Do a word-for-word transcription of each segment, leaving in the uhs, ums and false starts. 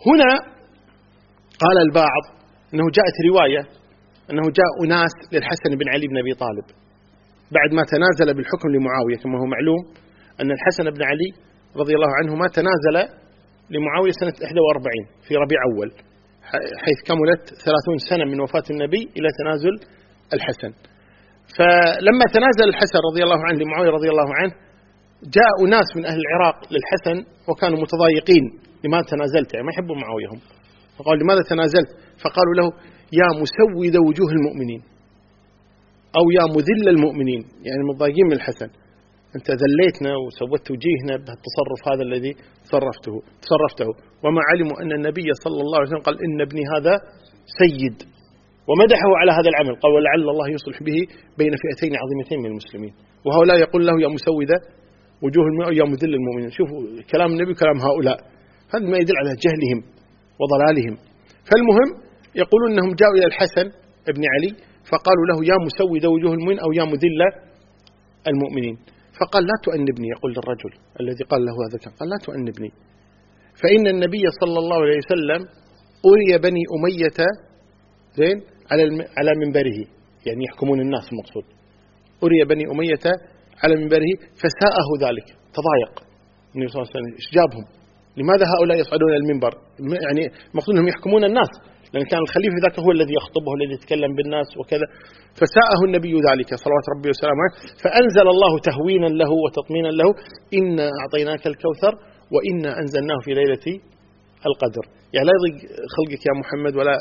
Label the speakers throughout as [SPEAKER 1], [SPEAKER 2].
[SPEAKER 1] هنا قال البعض أنه جاءت رواية أنه جاء أناس للحسن بن علي بن أبي طالب بعد ما تنازل بالحكم لمعاوية، كما هو معلوم أن الحسن بن علي رضي الله عنهما تنازل لمعاوية سنة إحدى وأربعين في ربيع أول، حيث كملت ثلاثون سنة من وفاة النبي إلى تنازل الحسن. فلما تنازل الحسن رضي الله عنه لمعاوية رضي الله عنه، جاء أناس من أهل العراق للحسن وكانوا متضايقين لماذا تنازلت، يعني ما يحبون معاوية هم، فقال لماذا تنازلت؟ فقالوا له يا مسود وجوه المؤمنين أو يا مذل المؤمنين، يعني متضايقين من الحسن، أنت ذليتنا وسوت وجيهنا بهالتصرف هذا الذي تصرفته تصرفته وما علموا أن النبي صلى الله عليه وسلم قال إن ابني هذا سيد، ومدحه على هذا العمل، قال ولعل الله يصلح به بين فئتين عظيمتين من المسلمين، وهؤلاء يقول له يا مسودة وجوه المؤمنين يا مذل المؤمنين. شوفوا كلام النبي وكلام هؤلاء، هذا ما يدل على جهلهم وضلالهم. فالمهم يقولون أنهم جاءوا إلى الحسن ابن علي فقالوا له يا مسود وجوه المؤمنين أو يا مذل المؤمنين، فقال لا تؤنبني، يقول للرجل الذي قال له هذا قال لا تؤنبني، فإن النبي صلى الله عليه وسلم أري بني أمية زين على على منبره، يعني يحكمون الناس المقصود، أري بني أمية على منبره فساءه ذلك، تضايق النبي صلى الله عليه وسلم، إيش جابهم؟ لماذا هؤلاء يصعدون إلى المنبر؟ يعني المقصود أنهم يحكمون الناس، لأن كان الخليفة ذاك هو الذي يخطبه الذي يتكلم بالناس وكذا، فساءه النبي ذلك صلوات ربي وسلامه عليه، فأنزل الله تهوينا له وتطمينا له إنا أعطيناك الكوثر وإنا أنزلناه في ليلة القدر، يعني لا يضيق خلقك يا محمد ولا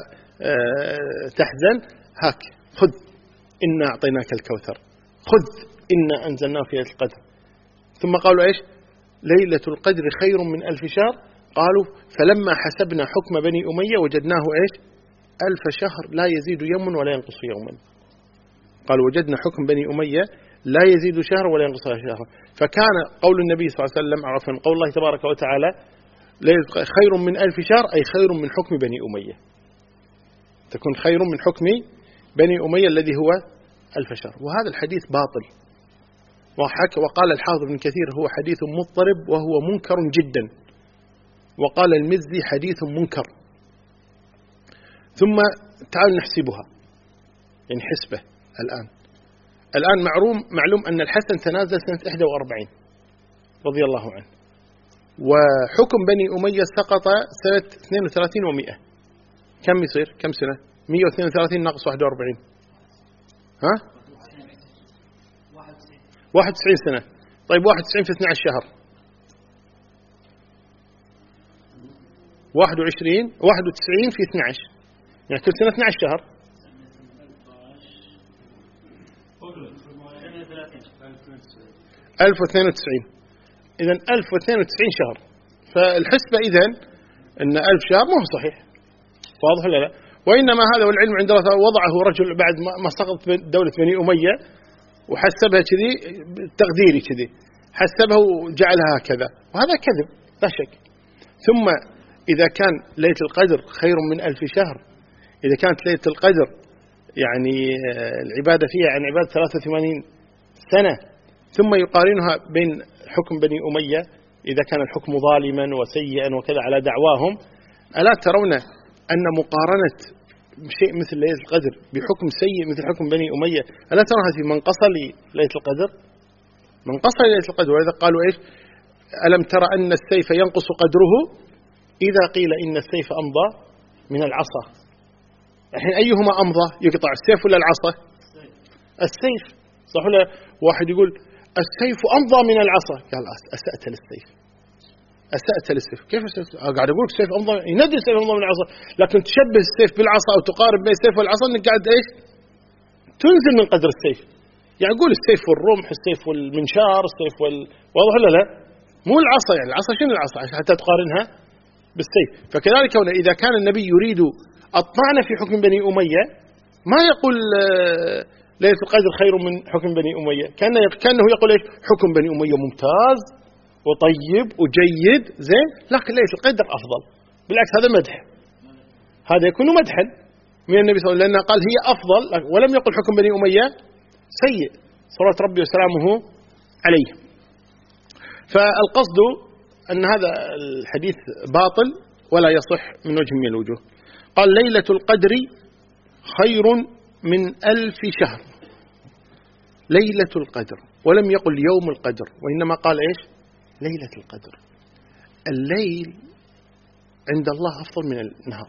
[SPEAKER 1] تحزن، هاك خذ إنا أعطيناك الكوثر، خذ إنا أنزلناه في ليلة القدر. ثم قالوا إيش؟ ليلة القدر خير من ألف شهر، قالوا فلما حسبنا حكم بني أمية وجدناه إيش؟ ألف شهر لا يزيد يوم ولا ينقص يوما، قالوا وجدنا حكم بني أمية لا يزيد شهر ولا ينقص شهر. فكان قول النبي صلى الله عليه وسلم عرفا قول الله تبارك وتعالى خير من ألف شهر أي خير من حكم بني أمية، تكون خير من حكم بني أمية الذي هو ألف شهر. وهذا الحديث باطل، وقال الحافظ ابن كثير هو حديث مضطرب وهو منكر جدا، وقال المزي حديث منكر. ثم تعالوا نحسبها، يعني حسبة الآن الآن معلوم معلوم أن الحسن تنازل سنة إحدى وأربعين رضي الله عنه، وحكم بني أمية سقط سنة اثنين وثلاثين ومئة، كم يصير؟ كم سنة؟ مئة واثنين وثلاثين ناقص واحد وأربعين، ها؟ واحد وتسعين سنة. طيب واحد وتسعين في اثني عشر شهر، واحد وعشرين، واحد وتسعين في اثني عشر، يعني كل سنة اثني عشر شهر، ألف واثنين وتسعين، إذن ألف واثنين وتسعين شهر. فالحسبة إذن أن ألف شهر ما هو صحيح، واضح ولا لا؟ وإنما هذا والعلم عند الله وضعه رجل بعد ما سقطت دولة بني أمية وحسبها كذي تقديري كذي، حسبها وجعلها هكذا، وهذا كذب لا شك. ثم إذا كان ليلة القدر خير من ألف شهر، إذا كانت ليلة القدر يعني العبادة فيها عن عبادة ثلاثة وثمانين سنة، ثم يقارنها بين حكم بني أمية إذا كان الحكم ظالما وسيئا وكذا على دعواهم، ألا ترون أن مقارنة شيء مثل ليلة القدر بحكم سيء مثل حكم بني أمية ألا ترون هذه منقصة لليلة القدر؟ منقصة لليلة القدر. وإذا قالوا إيش؟ ألم ترى أن السيف ينقص قدره إذا قيل إن السيف أمضى من العصا. الحين أيهما أمضى؟ يقطع السيف ولا العصا؟ السيف، صح ولا؟ واحد يقول السيف أمضى من العصا، قال أسأت للسيف، أسأت للسيف. كيف أسأت؟ قاعد أقول السيف أمضى، يندي السيف أمضى من العصا، لكن تشبه السيف بالعصا أو تقارب بين السيف والعصا إنك قاعد إيش؟ تنزل من قدر السيف. يعني أقول السيف والرمح، السيف والمنشار، السيف وال واضح ولا لا؟ مو العصا، يعني العصا شنو العصا حتى تقارنها بالسيف. فكذلك هنا إذا كان النبي يريد الطعن في حكم بني أمية ما يقول ليلة القدر خير من حكم بني أمية، كأنه كأنه يقول إيش؟ حكم بني أمية ممتاز وطيب وجيد زين، لكن ليلة القدر أفضل. بالعكس هذا مدح، هذا يكون مدحا من النبي صلى الله عليه وسلم، لأنه قال هي أفضل ولم يقل حكم بني أمية سيء صلوات ربي وسلامه عليه. فالقصد أن هذا الحديث باطل ولا يصح من وجه من الوجوه. قال ليلة القدر خير من ألف شهر، ليلة القدر، ولم يقل يوم القدر، وإنما قال إيش؟ ليلة القدر. الليل عند الله أفضل من النهار،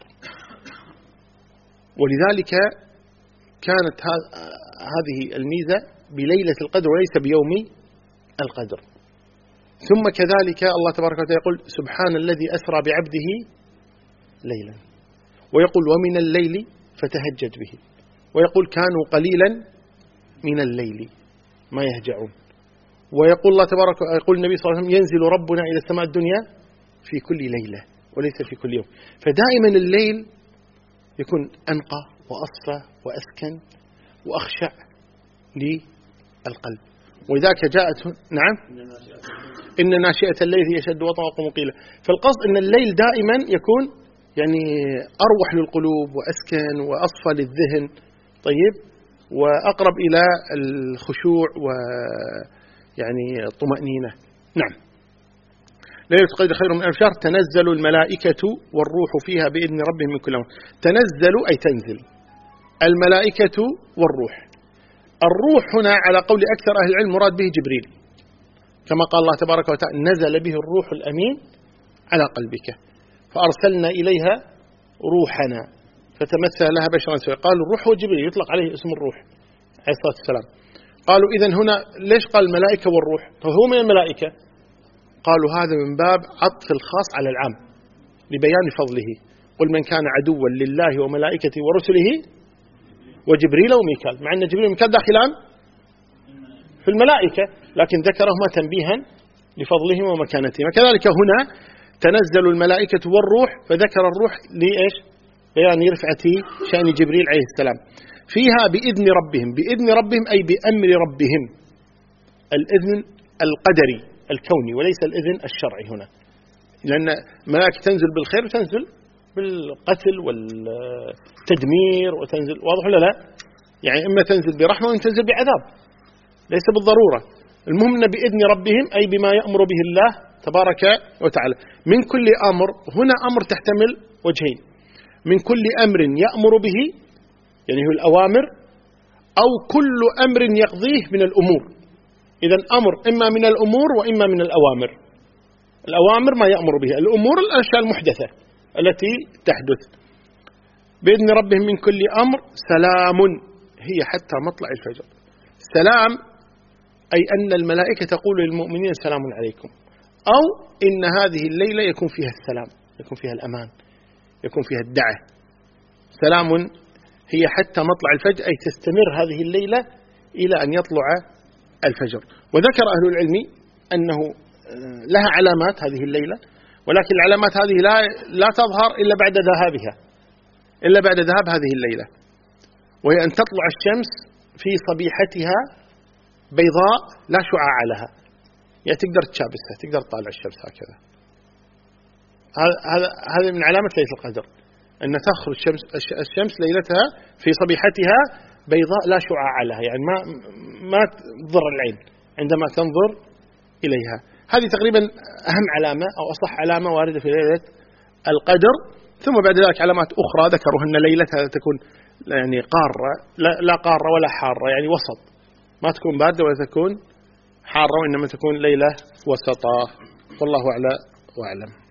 [SPEAKER 1] ولذلك كانت هذه الميزة بليلة القدر وليس بيوم القدر. ثم كذلك الله تبارك وتعالى يقول سبحان الذي أسرى بعبده ليلا، ويقول ومن الليل فتهجد به، ويقول كانوا قليلا من الليل ما يهجعون، ويقول الله تبارك يقول النبي صلى الله عليه وسلم ينزل ربنا إلى السماء الدنيا في كل ليلة وليس في كل يوم. فدائما الليل يكون أنقى وأصفى وأسكن وأخشع للقلب، ولذلك جاءت نعم إن ناشئة الليل هي أشد وطئا وأقوم قيلا. فالقصد أن الليل دائما يكون يعني أروح للقلوب وأسكن وأصفى للذهن، طيب، وأقرب إلى الخشوع ويعني الطمأنينة. نعم. ليلة القدر خير من ألف شهر، تنزل الملائكة والروح فيها بإذن ربهم من كل أمر. تنزل أي تنزل الملائكة والروح. الروح هنا على قول أكثر أهل العلم مراد به جبريل، كما قال الله تبارك وتعالى نزل به الروح الأمين على قلبك فأرسلنا إليها روحنا فتمثل لها بشرا سويا. قالوا الروح هو جبريل، يطلق عليه اسم الروح عليه الصلاة والسلام. قالوا إذن هنا ليش قال الملائكة والروح؟ هو من الملائكة؟ قالوا هذا من باب عطف الخاص على العام لبيان فضله. قل من كان عدوا لله وملائكته ورسله وجبريل وميكال، مع أن جبريل وميكال داخلان في الملائكة، لكن ذكرهما تنبيها لفضلهما ومكانتهما. كذلك هنا تنزل الملائكة والروح، فذكر الروح لإيش؟ بيان رفعة شأن جبريل عليه السلام. فيها بإذن ربهم، بإذن ربهم أي بأمر ربهم، الإذن القدري الكوني وليس الإذن الشرعي هنا، لأن الملائكة تنزل بالخير وتنزل بالقتل والتدمير وتنزل، واضح ولا لا؟ يعني إما تنزل برحمة وإما تنزل بعذاب، ليس بالضرورة. المهم أن بإذن ربهم أي بما يأمر به الله تبارك وتعالى. من كل أمر، هنا أمر تحتمل وجهين، من كل أمر يأمر به يعني هو الأوامر، أو كل أمر يقضيه من الأمور. إذن أمر إما من الأمور وإما من الأوامر. الأوامر ما يأمر به، الأمور الأشياء المحدثة التي تحدث. بإذن ربهم من كل أمر سلام هي حتى مطلع الفجر. سلام أي أن الملائكة تقول للمؤمنين سلام عليكم، أو إن هذه الليلة يكون فيها السلام، يكون فيها الأمان، يكون فيها الدعة. سلام هي حتى مطلع الفجر أي تستمر هذه الليلة إلى أن يطلع الفجر. وذكر أهل العلم أنه لها علامات هذه الليلة، ولكن العلامات هذه لا لا تظهر إلا بعد ذهابها، إلا بعد ذهاب هذه الليلة، وهي أن تطلع الشمس في صبيحتها بيضاء لا شعاع لها، يعني تقدر تشابسها، تقدر تطالع الشمس هكذا. هذا هذا من علامة ليلة القدر، أن تخرج الشمس الشمس ليلتها في صبيحتها بيضاء لا شعاع لها، يعني ما ما تضر العين عندما تنظر إليها. هذه تقريبا أهم علامة أو أصح علامة واردة في ليلة القدر. ثم بعد ذلك علامات أخرى ذكروا أن ليلتها تكون يعني قارة، لا, لا قارة ولا حارة، يعني وسط، ما تكون باردة ولا تكون حارة، وإنما تكون ليلة وسطا. والله أعلى وأعلم.